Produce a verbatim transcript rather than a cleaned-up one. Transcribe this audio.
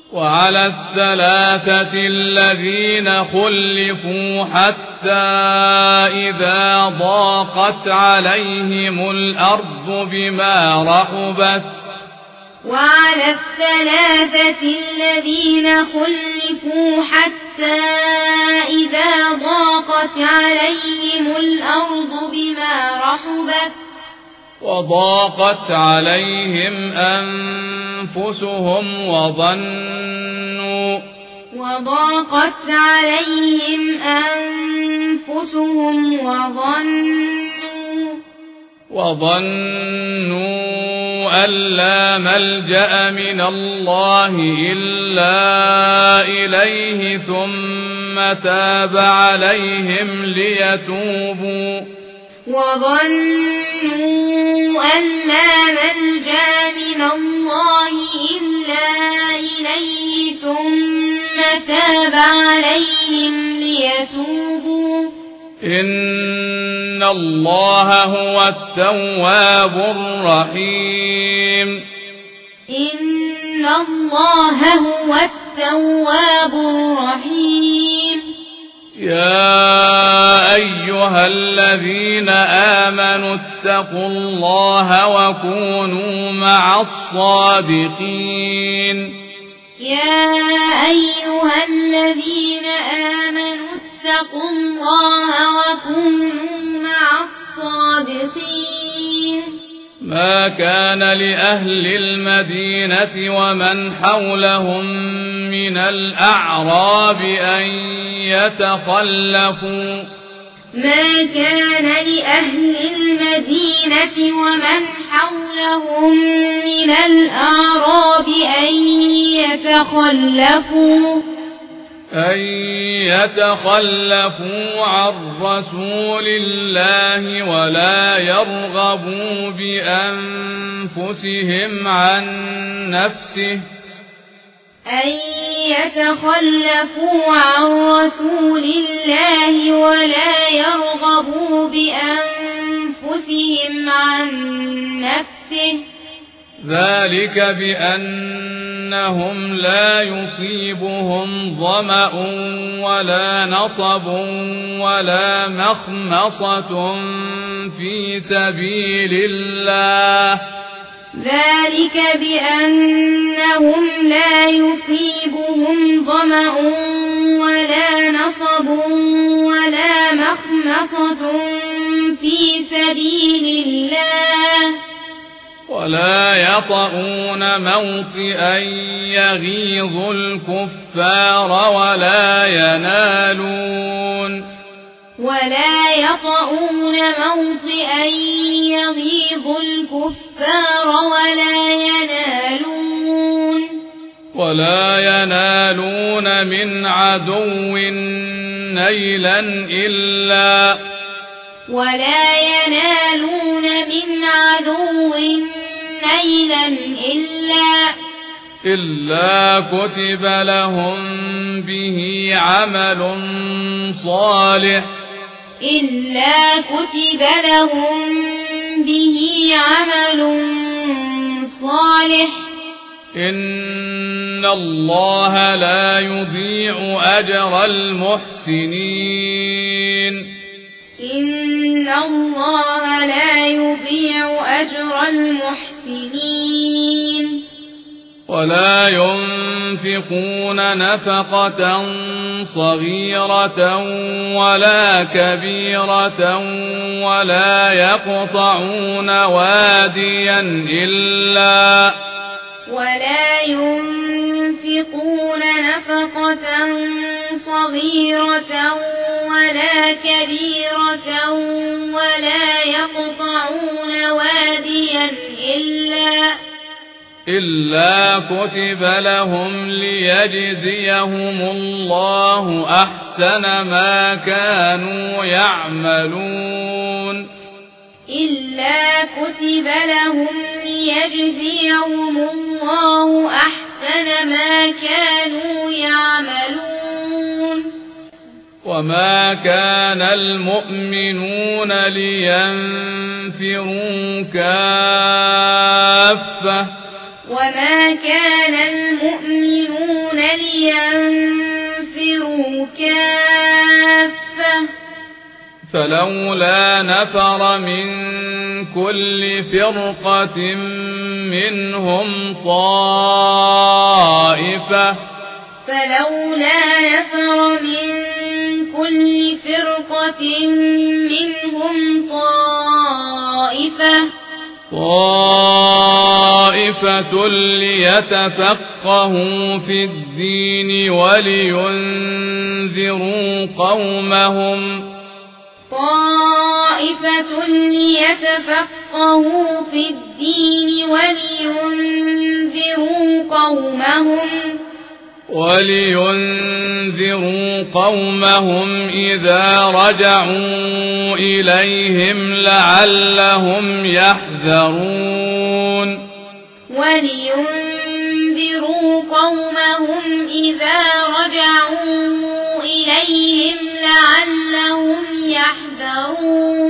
وعلى الثلاثة الذين خلفوا حتى إذا ضاقت عليهم الأرض بما رحبت وعلى الثلاثة الذين خلفوا حتى إذا ضاقت عليهم الأرض بما رحبت وضاقت عليهم أنفسهم وظنوا وضاقت عليهم أنفسهم وظنوا وظنوا أن لا ملجأ من الله إلا إليه ثم تاب عليهم ليتوبوا وظنوا أن لا ملجأ من الله إلا إليه ثم تاب عليهم ليتوبوا إن الله هو التواب الرحيم إن الله هو التواب الرحيم يا أيها الذين آمنوا اتقوا الله وكونوا مع الصادقين يا أيها الذين آمنوا اتقوا الله وكونوا مع الصادقين ما كان لأهل المدينة ومن حولهم من الأعراب أن يتخلفوا ما كان لأهل المدينة ومن حولهم من الأعراب أن يتخلفوا أن يتخلفوا عن رسول الله ولا يرغبوا بأنفسهم عن نفسه أن يتخلفوا عن رسول الله ولا يرغبوا بأنفسهم عن نفسه ذلك بأنهم لا يصيبهم ظمأ ولا نصب ولا مخمصة في سبيل الله ذلك بأنهم لا يصيبهم ظمأ ولا نصب ولا مخمصة في سبيل الله ولا يطؤون موطئا يغيظ الكفار ولا ينالون ولا يطؤون موطئا يغيظ الكفار ولا ينالون ولا ينالون من عدو نيلا إلا ولا ينالون من عدو نيلا إلا إلا كتب لهم به عمل صالح إلا كتب لهم به عمل صالح إن الله لا يضيع أجر المحسنين إن الله لا يضيع أجر المحسنين ولا ينفقون نفقة صغيرة ولا كبيرة ولا يقطعون واديا إلا ولا ينفقون نفقة صغيرة ولا كبيرة ولا يقطعون واديا إلا إلا كتب لهم ليجزيهم الله أحسن ما كانوا يعملون إلا كتب لهم ليجزيهم الله أحسن ما كانوا يعملون وما كان المؤمنون لينفروا كافة وما كان المؤمنون كافة فلولا نفر من كل فرقة منهم طائفة فلولا نفر من كل فرقة منهم طائفة طائفة ليتفقهوا في الدين ولينذروا قومهم طائفة ليتفقهوا في الدين ولينذروا قومهم ولينذروا قومهم إذا رجعوا إليهم لعلهم يحذرون ولينذروا قومهم إذا رجعوا إليهم لعلهم يحذرون